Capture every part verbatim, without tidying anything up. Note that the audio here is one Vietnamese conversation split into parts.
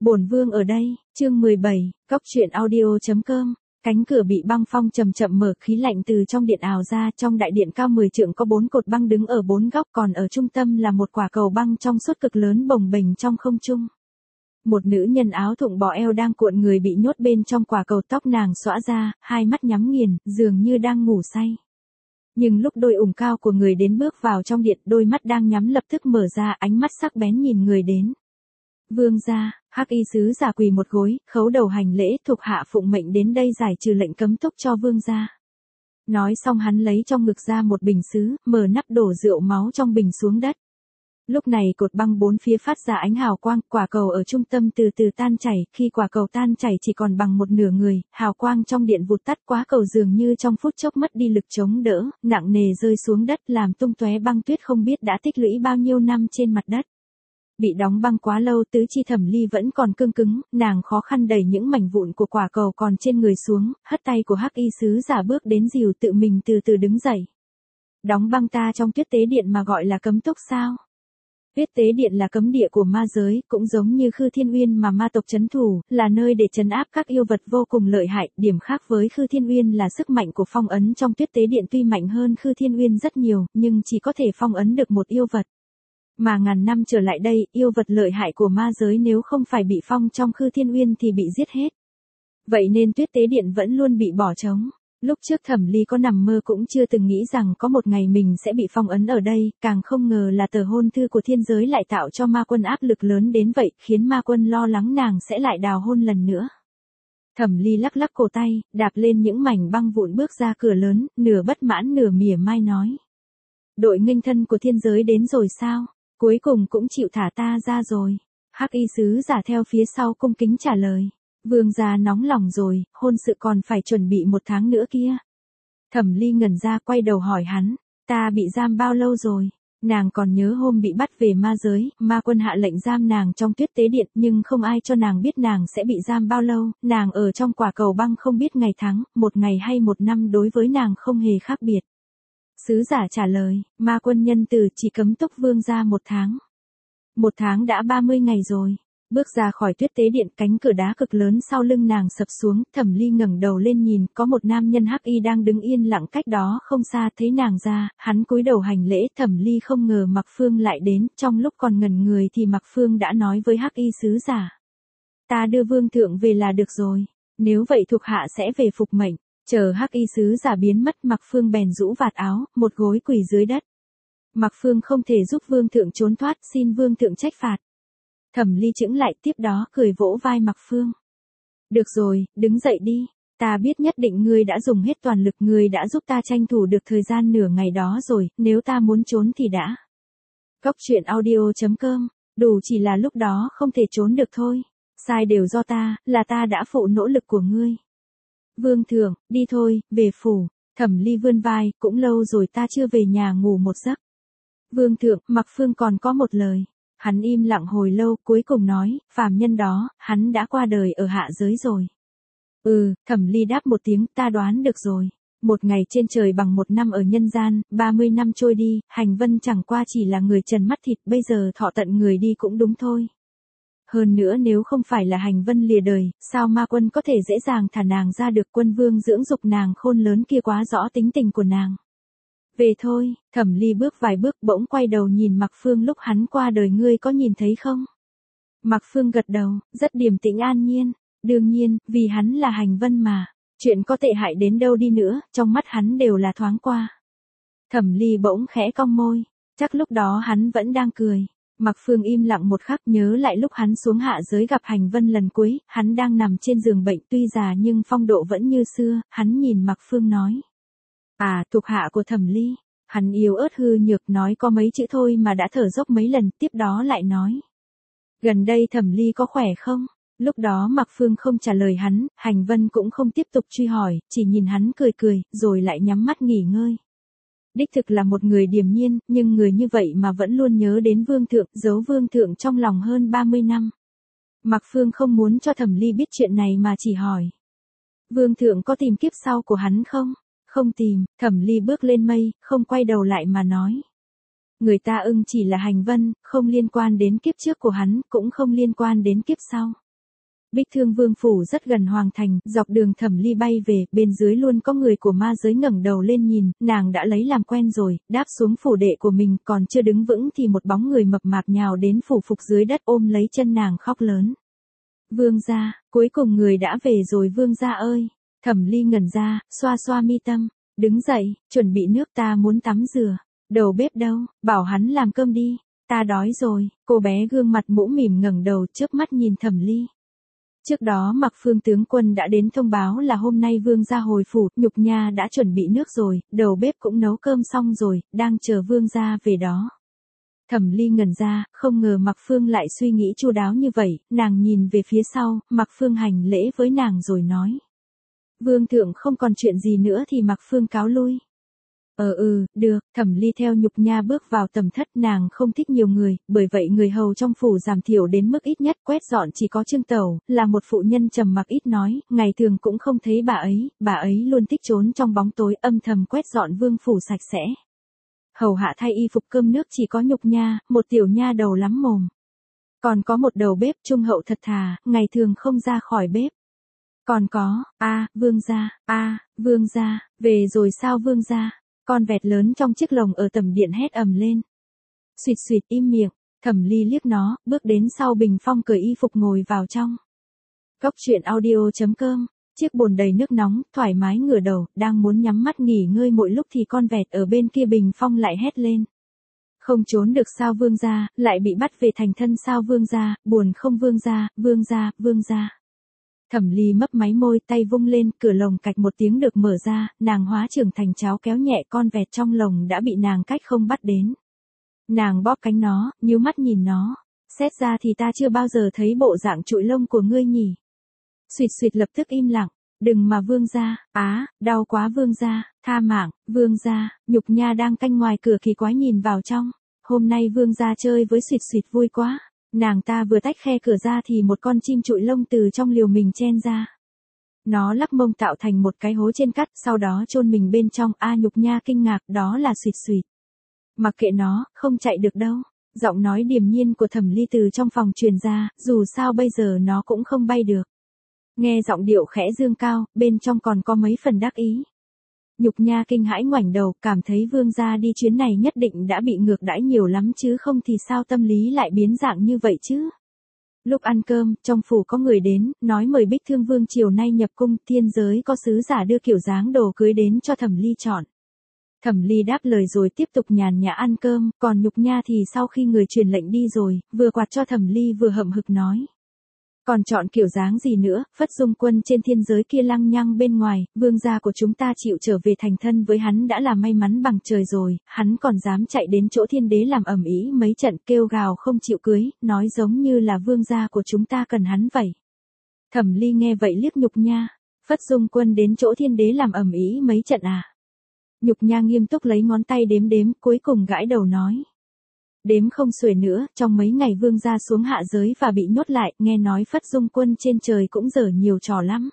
Bổn vương ở đây, chương mười bảy, cóc truyện audio chấm com. Cánh cửa bị băng phong chậm chậm mở, khí lạnh từ trong điện ào ra. Trong đại điện cao mười trượng có bốn cột băng đứng ở bốn góc, còn ở trung tâm là một quả cầu băng trong suốt cực lớn bồng bềnh trong không trung. Một nữ nhân áo thụng bò eo đang cuộn người bị nhốt bên trong quả cầu, tóc nàng xõa ra, hai mắt nhắm nghiền, dường như đang ngủ say. Nhưng lúc đôi ủng cao của người đến bước vào trong điện, đôi mắt đang nhắm lập tức mở ra, ánh mắt sắc bén nhìn người đến. Vương gia, hắc y sứ giả quỳ một gối, khấu đầu hành lễ, thuộc hạ phụng mệnh đến đây giải trừ lệnh cấm túc cho vương gia. Nói xong hắn lấy trong ngực ra một bình sứ, mở nắp đổ rượu máu trong bình xuống đất. Lúc này cột băng bốn phía phát ra ánh hào quang, quả cầu ở trung tâm từ từ tan chảy, khi quả cầu tan chảy chỉ còn bằng một nửa người, hào quang trong điện vụt tắt, quá cầu dường như trong phút chốc mất đi lực chống đỡ, nặng nề rơi xuống đất làm tung tóe băng tuyết không biết đã tích lũy bao nhiêu năm trên mặt đất. Bị đóng băng quá lâu, tứ chi Thẩm Ly vẫn còn cương cứng, nàng khó khăn đẩy những mảnh vụn của quả cầu còn trên người xuống, hất tay của hắc y sứ giả bước đến dìu tự mình từ từ đứng dậy. Đóng băng ta trong tuyết tế điện mà gọi là cấm túc sao? Tuyết tế điện là cấm địa của ma giới, cũng giống như Khư Thiên Uyên mà ma tộc trấn thủ, là nơi để trấn áp các yêu vật vô cùng lợi hại. Điểm khác với Khư Thiên Uyên là sức mạnh của phong ấn trong tuyết tế điện tuy mạnh hơn Khư Thiên Uyên rất nhiều, nhưng chỉ có thể phong ấn được một yêu vật. Mà ngàn năm trở lại đây, yêu vật lợi hại của ma giới nếu không phải bị phong trong Khư Thiên Uyên thì bị giết hết. Vậy nên tuyết tế điện vẫn luôn bị bỏ trống. Lúc trước Thẩm Ly có nằm mơ cũng chưa từng nghĩ rằng có một ngày mình sẽ bị phong ấn ở đây, càng không ngờ là tờ hôn thư của thiên giới lại tạo cho ma quân áp lực lớn đến vậy, khiến ma quân lo lắng nàng sẽ lại đào hôn lần nữa. Thẩm Ly lắc lắc cổ tay, đạp lên những mảnh băng vụn bước ra cửa lớn, nửa bất mãn nửa mỉa mai nói. Đội nghênh thân của thiên giới đến rồi sao? Cuối cùng cũng chịu thả ta ra rồi. Hắc y sứ giả theo phía sau cung kính trả lời. Vương gia nóng lòng rồi, hôn sự còn phải chuẩn bị một tháng nữa kia. Thẩm Ly ngẩn ra quay đầu hỏi hắn, ta bị giam bao lâu rồi? Nàng còn nhớ hôm bị bắt về ma giới, ma quân hạ lệnh giam nàng trong tuyết tế điện, nhưng không ai cho nàng biết nàng sẽ bị giam bao lâu, nàng ở trong quả cầu băng không biết ngày tháng, một ngày hay một năm đối với nàng không hề khác biệt. Sứ giả trả lời, ma quân nhân từ chỉ cấm túc vương gia một tháng. Một tháng đã ba mươi ngày rồi. Bước ra khỏi tuyết tế điện, cánh cửa đá cực lớn sau lưng nàng sập xuống, Thẩm Ly ngẩng đầu lên nhìn, có một nam nhân hắc y đang đứng yên lặng cách đó không xa, thấy nàng ra, hắn cúi đầu hành lễ. Thẩm Ly không ngờ Mặc Phương lại đến, trong lúc còn ngẩn người thì Mặc Phương đã nói với hắc y sứ giả. Ta đưa vương thượng về là được rồi, nếu vậy thuộc hạ sẽ về phục mệnh. Chờ hắc y sứ giả biến mất, Mặc Phương bèn rũ vạt áo, một gối quỳ dưới đất. Mặc Phương không thể giúp vương thượng trốn thoát, xin vương thượng trách phạt. Thẩm Ly chững lại, tiếp đó cười vỗ vai Mặc Phương. Được rồi, đứng dậy đi, ta biết nhất định ngươi đã dùng hết toàn lực, ngươi đã giúp ta tranh thủ được thời gian nửa ngày đó rồi, nếu ta muốn trốn thì đã. Cóc truyện audio chấm com, đủ chỉ là lúc đó không thể trốn được thôi. Sai đều do ta, là ta đã phụ nỗ lực của ngươi. Vương thượng, đi thôi, về phủ. Thẩm Ly vươn vai, cũng lâu rồi ta chưa về nhà ngủ một giấc. Vương thượng, Mặc Phương còn có một lời. Hắn im lặng hồi lâu, cuối cùng nói, phàm nhân đó, hắn đã qua đời ở hạ giới rồi. Ừ, Thẩm Ly đáp một tiếng, ta đoán được rồi. Một ngày trên trời bằng một năm ở nhân gian, ba mươi năm trôi đi, Hành Vân chẳng qua chỉ là người trần mắt thịt, bây giờ thọ tận người đi cũng đúng thôi. Hơn nữa nếu không phải là Hành Vân lìa đời, sao ma quân có thể dễ dàng thả nàng ra được? Quân vương dưỡng dục nàng khôn lớn kia quá rõ tính tình của nàng. Về thôi. Thẩm Ly bước vài bước bỗng quay đầu nhìn Mặc Phương, lúc hắn qua đời ngươi có nhìn thấy không? Mặc Phương gật đầu, rất điềm tĩnh an nhiên. Đương nhiên, vì hắn là Hành Vân mà. Chuyện có tệ hại đến đâu đi nữa, trong mắt hắn đều là thoáng qua. Thẩm Ly bỗng khẽ cong môi. Chắc lúc đó hắn vẫn đang cười. Mặc Phương im lặng một khắc, nhớ lại lúc hắn xuống hạ giới gặp Hành Vân lần cuối, hắn đang nằm trên giường bệnh tuy già nhưng phong độ vẫn như xưa, hắn nhìn Mặc Phương nói. À, thuộc hạ của Thẩm Ly. Hắn yếu ớt hư nhược nói có mấy chữ thôi mà đã thở dốc mấy lần, tiếp đó lại nói. Gần đây Thẩm Ly có khỏe không? Lúc đó Mặc Phương không trả lời hắn, Hành Vân cũng không tiếp tục truy hỏi, chỉ nhìn hắn cười cười, rồi lại nhắm mắt nghỉ ngơi. Đích thực là một người điềm nhiên, nhưng người như vậy mà vẫn luôn nhớ đến vương thượng, giấu vương thượng trong lòng hơn ba mươi năm. Mặc Phương không muốn cho Thẩm Ly biết chuyện này mà chỉ hỏi. Vương thượng có tìm kiếp sau của hắn không? Không tìm. Thẩm Ly bước lên mây, không quay đầu lại mà nói. Người ta ưng chỉ là Hành Vân, không liên quan đến kiếp trước của hắn, cũng không liên quan đến kiếp sau. Bích Thương Vương phủ rất gần hoàng thành, dọc đường Thẩm Ly bay về, bên dưới luôn có người của ma giới ngẩng đầu lên nhìn, nàng đã lấy làm quen rồi, đáp xuống phủ đệ của mình, còn chưa đứng vững thì một bóng người mập mạp nhào đến phủ phục dưới đất ôm lấy chân nàng khóc lớn. Vương gia, cuối cùng người đã về rồi vương gia ơi. Thẩm Ly ngẩn ra, xoa xoa mi tâm, đứng dậy, chuẩn bị nước, ta muốn tắm rửa. Đầu bếp đâu, bảo hắn làm cơm đi, ta đói rồi. Cô bé gương mặt mũm mỉm ngẩng đầu chớp mắt nhìn Thẩm Ly. Trước đó Mặc Phương tướng quân đã đến thông báo là hôm nay vương gia hồi phủ, Nhục Nha đã chuẩn bị nước rồi, đầu bếp cũng nấu cơm xong rồi, đang chờ vương gia về đó. Thẩm Ly ngẩn ra, không ngờ Mặc Phương lại suy nghĩ chu đáo như vậy, nàng nhìn về phía sau, Mặc Phương hành lễ với nàng rồi nói. Vương thượng không còn chuyện gì nữa thì Mặc Phương cáo lui. Ờ ừ, được, Thẩm Ly theo Nhục Nha bước vào tầm thất, nàng không thích nhiều người, bởi vậy người hầu trong phủ giảm thiểu đến mức ít nhất, quét dọn chỉ có Trương Tẩu, là một phụ nhân trầm mặc ít nói, ngày thường cũng không thấy bà ấy, bà ấy luôn thích trốn trong bóng tối âm thầm quét dọn vương phủ sạch sẽ. Hầu hạ thay y phục cơm nước chỉ có Nhục Nha, một tiểu nha đầu lắm mồm. Còn có một đầu bếp trung hậu thật thà, ngày thường không ra khỏi bếp. Còn có, a vương gia, a vương gia, về rồi sao vương gia? Con vẹt lớn trong chiếc lồng ở tầm điện hét ầm lên. Xuyệt xuyệt im miệng, Thẩm Ly liếc nó, bước đến sau bình phong cởi y phục ngồi vào trong. Góc truyện audio chấm com, chiếc bồn đầy nước nóng, thoải mái ngửa đầu, đang muốn nhắm mắt nghỉ ngơi mỗi lúc thì con vẹt ở bên kia bình phong lại hét lên. Không trốn được sao vương gia, lại bị bắt về thành thân sao vương gia, buồn không vương gia, vương gia, vương gia. Thẩm Ly mấp máy môi, tay vung lên, cửa lồng cạch một tiếng được mở ra, nàng hóa trưởng thành cháo kéo nhẹ con vẹt trong lồng đã bị nàng cách không bắt đến. Nàng bóp cánh nó, nhíu mắt nhìn nó, xét ra thì ta chưa bao giờ thấy bộ dạng trụi lông của ngươi nhỉ. Xuyệt xuyệt lập tức im lặng, đừng mà vương gia, á, đau quá vương gia, tha mạng, vương gia. Nhục Nha đang canh ngoài cửa kỳ quái nhìn vào trong, hôm nay vương gia chơi với xuyệt xuyệt vui quá. Nàng ta vừa tách khe cửa ra thì một con chim trụi lông từ trong liều mình chen ra. Nó lắc mông tạo thành một cái hố trên cắt, sau đó chôn mình bên trong. A Nhục Nha kinh ngạc, đó là xuyệt xuyệt. Mặc kệ nó, không chạy được đâu. Giọng nói điềm nhiên của Thẩm Ly từ trong phòng truyền ra, dù sao bây giờ nó cũng không bay được. Nghe giọng điệu khẽ dương cao, bên trong còn có mấy phần đắc ý. Nhục Nha kinh hãi ngoảnh đầu, cảm thấy vương gia đi chuyến này nhất định đã bị ngược đãi nhiều lắm chứ không thì sao tâm lý lại biến dạng như vậy chứ. Lúc ăn cơm, trong phủ có người đến, nói mời Bích Thương Vương chiều nay nhập cung, thiên giới có sứ giả đưa kiểu dáng đồ cưới đến cho Thẩm Ly chọn. Thẩm Ly đáp lời rồi tiếp tục nhàn nhã ăn cơm, còn Nhục Nha thì sau khi người truyền lệnh đi rồi, vừa quạt cho Thẩm Ly vừa hậm hực nói. Còn chọn kiểu dáng gì nữa, Phất Dung Quân trên thiên giới kia lăng nhăng bên ngoài, vương gia của chúng ta chịu trở về thành thân với hắn đã là may mắn bằng trời rồi, hắn còn dám chạy đến chỗ thiên đế làm ầm ĩ mấy trận kêu gào không chịu cưới, nói giống như là vương gia của chúng ta cần hắn vậy. Thẩm Ly nghe vậy liếc Nhục Nha, Phất Dung Quân đến chỗ thiên đế làm ầm ĩ mấy trận à? Nhục Nha nghiêm túc lấy ngón tay đếm đếm, cuối cùng gãi đầu nói. Đếm không xuể nữa, trong mấy ngày vương gia xuống hạ giới và bị nhốt lại, nghe nói Phất Dung Quân trên trời cũng dở nhiều trò lắm.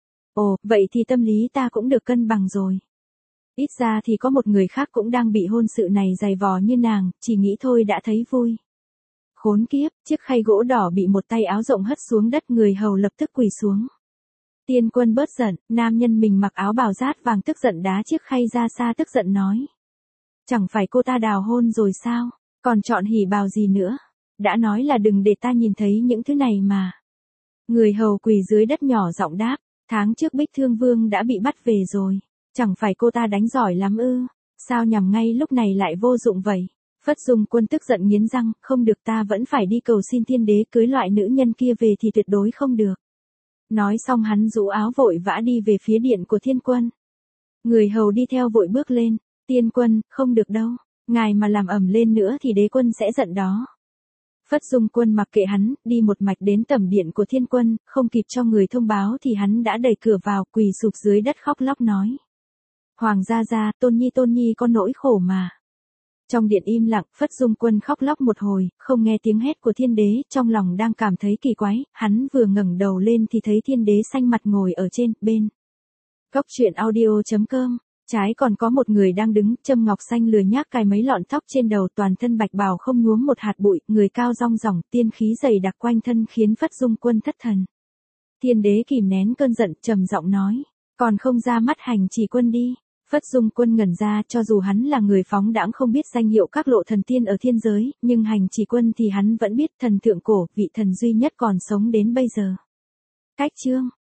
Ồ, vậy thì tâm lý ta cũng được cân bằng rồi. Ít ra thì có một người khác cũng đang bị hôn sự này dày vò như nàng, chỉ nghĩ thôi đã thấy vui. Khốn kiếp, chiếc khay gỗ đỏ bị một tay áo rộng hất xuống đất, người hầu lập tức quỳ xuống. Tiên Quân bớt giận, nam nhân mình mặc áo bào rát vàng tức giận đá chiếc khay ra xa tức giận nói. Chẳng phải cô ta đào hôn rồi sao? Còn chọn hỉ bào gì nữa? Đã nói là đừng để ta nhìn thấy những thứ này mà. Người hầu quỳ dưới đất nhỏ giọng đáp, tháng trước Bích Thương Vương đã bị bắt về rồi. Chẳng phải cô ta đánh giỏi lắm ư? Sao nhằm ngay lúc này lại vô dụng vậy? Phất Dung Quân tức giận nghiến răng, không được, ta vẫn phải đi cầu xin thiên đế cưới loại nữ nhân kia về thì tuyệt đối không được. Nói xong hắn rũ áo vội vã đi về phía điện của Thiên Quân. Người hầu đi theo vội bước lên, Tiên Quân, không được đâu. Ngài mà làm ầm lên nữa thì đế quân sẽ giận đó. Phất Dung Quân mặc kệ hắn, đi một mạch đến tẩm điện của Thiên Quân, không kịp cho người thông báo thì hắn đã đẩy cửa vào, quỳ sụp dưới đất khóc lóc nói. Hoàng gia gia, Tôn Nhi Tôn Nhi có nỗi khổ mà. Trong điện im lặng, Phất Dung Quân khóc lóc một hồi, không nghe tiếng hét của thiên đế, trong lòng đang cảm thấy kỳ quái, hắn vừa ngẩng đầu lên thì thấy thiên đế xanh mặt ngồi ở trên, bên. Góc truyện audio chấm com. Trái còn có một người đang đứng, châm ngọc xanh lười nhác cài mấy lọn tóc trên đầu, toàn thân bạch bào không nhuốm một hạt bụi, người cao rong ròng, tiên khí dày đặc quanh thân khiến Phất Dung Quân thất thần. Thiên đế kìm nén cơn giận, trầm giọng nói, còn không ra mắt Hành Chỉ Quân đi. Phất Dung Quân ngẩn ra, cho dù hắn là người phóng đãng không biết danh hiệu các lộ thần tiên ở thiên giới, nhưng Hành Chỉ Quân thì hắn vẫn biết, thần thượng cổ, vị thần duy nhất còn sống đến bây giờ. Cách chương